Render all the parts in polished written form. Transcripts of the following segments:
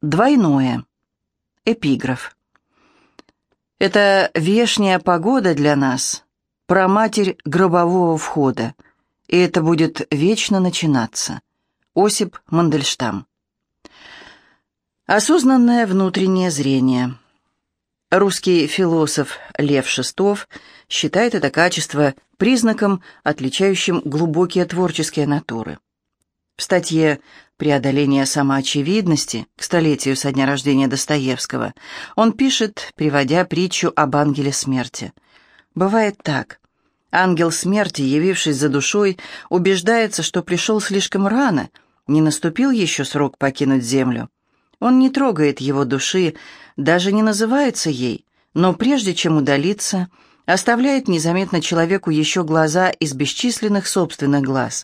Двойное. Эпиграф. Это вешняя погода для нас, проматерь гробового входа, и это будет вечно начинаться. Осип Мандельштам. Осознанное внутреннее зрение. Русский философ Лев Шестов считает это качество признаком, отличающим глубокие творческие натуры. В статье «Преодоление самоочевидности» к столетию со дня рождения Достоевского он пишет, приводя притчу об ангеле смерти. «Бывает так. Ангел смерти, явившись за душой, убеждается, что пришел слишком рано, не наступил еще срок покинуть землю. Он не трогает его души, даже не называется ей, но прежде чем удалиться, оставляет незаметно человеку еще глаза из бесчисленных собственных глаз.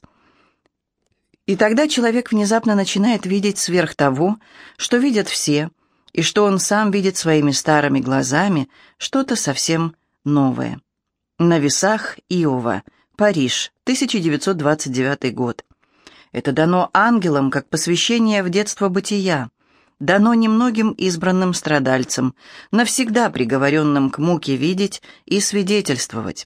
И тогда человек внезапно начинает видеть сверх того, что видят все, и что он сам видит своими старыми глазами, что-то совсем новое». На весах Иова. Париж, 1929 год. Это дано ангелам как посвящение в детство бытия, дано немногим избранным страдальцам, навсегда приговоренным к муке видеть и свидетельствовать.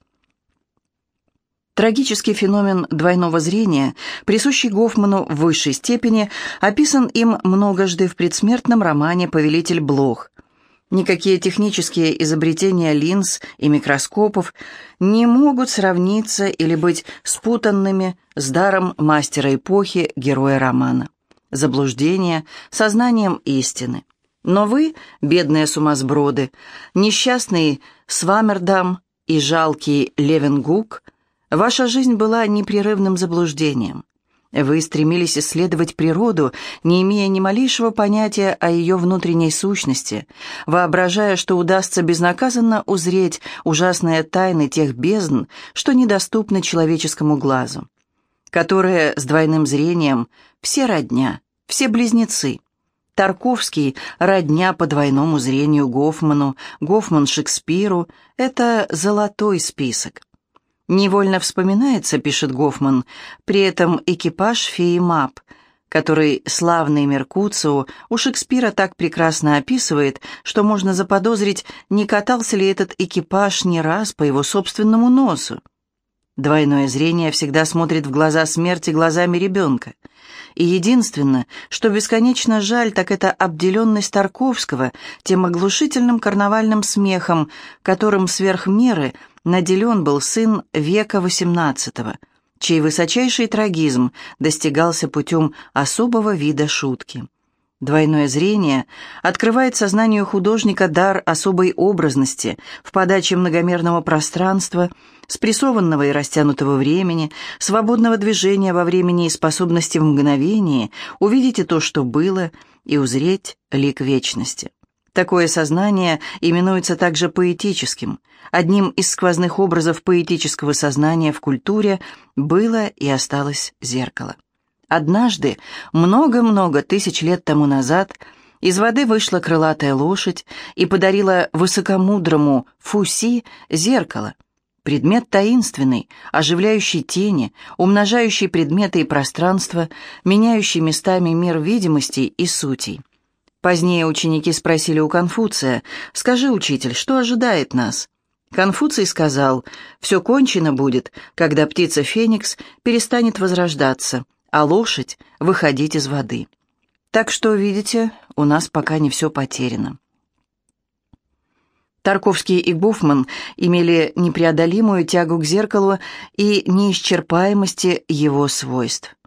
Трагический феномен двойного зрения, присущий Гофману в высшей степени, описан им многожды в предсмертном романе «Повелитель блох». Никакие технические изобретения линз и микроскопов не могут сравниться или быть спутанными с даром мастера эпохи, героя романа. Заблуждение, сознанием истины. Но вы, бедные сумасброды, несчастный Свамердам и жалкий Левенгук, ваша жизнь была непрерывным заблуждением. Вы стремились исследовать природу, не имея ни малейшего понятия о ее внутренней сущности, воображая, что удастся безнаказанно узреть ужасные тайны тех бездн, что недоступны человеческому глазу, которые с двойным зрением все родня, все близнецы. Тарковский – родня по двойному зрению Гофману, Гофман – Шекспиру – это золотой список. Невольно вспоминается, пишет Гофман, при этом экипаж феи Мап, который славный Меркуцио у Шекспира так прекрасно описывает, что можно заподозрить, не катался ли этот экипаж не раз по его собственному носу. Двойное зрение всегда смотрит в глаза смерти глазами ребенка. И единственное, что бесконечно жаль, так это обделенность Тарковского тем оглушительным карнавальным смехом, которым сверх меры наделен был сын века XVIII, чей высочайший трагизм достигался путем особого вида шутки. Двойное зрение открывает сознанию художника дар особой образности в подаче многомерного пространства, спрессованного и растянутого времени, свободного движения во времени и способности в мгновении увидеть и то, что было, и узреть лик вечности. Такое сознание именуется также поэтическим. Одним из сквозных образов поэтического сознания в культуре было и осталось зеркало. Однажды, много-много тысяч лет тому назад, из воды вышла крылатая лошадь и подарила высокомудрому Фуси зеркало, предмет таинственный, оживляющий тени, умножающий предметы и пространство, меняющий местами мир видимостей и сутей. Позднее ученики спросили у Конфуция: «Скажи, учитель, что ожидает нас?» Конфуций сказал: «Все кончено будет, когда птица Феникс перестанет возрождаться, а лошадь выходить из воды». Так что, видите, у нас пока не все потеряно. Тарковский и Гофман имели непреодолимую тягу к зеркалу и неисчерпаемости его свойств.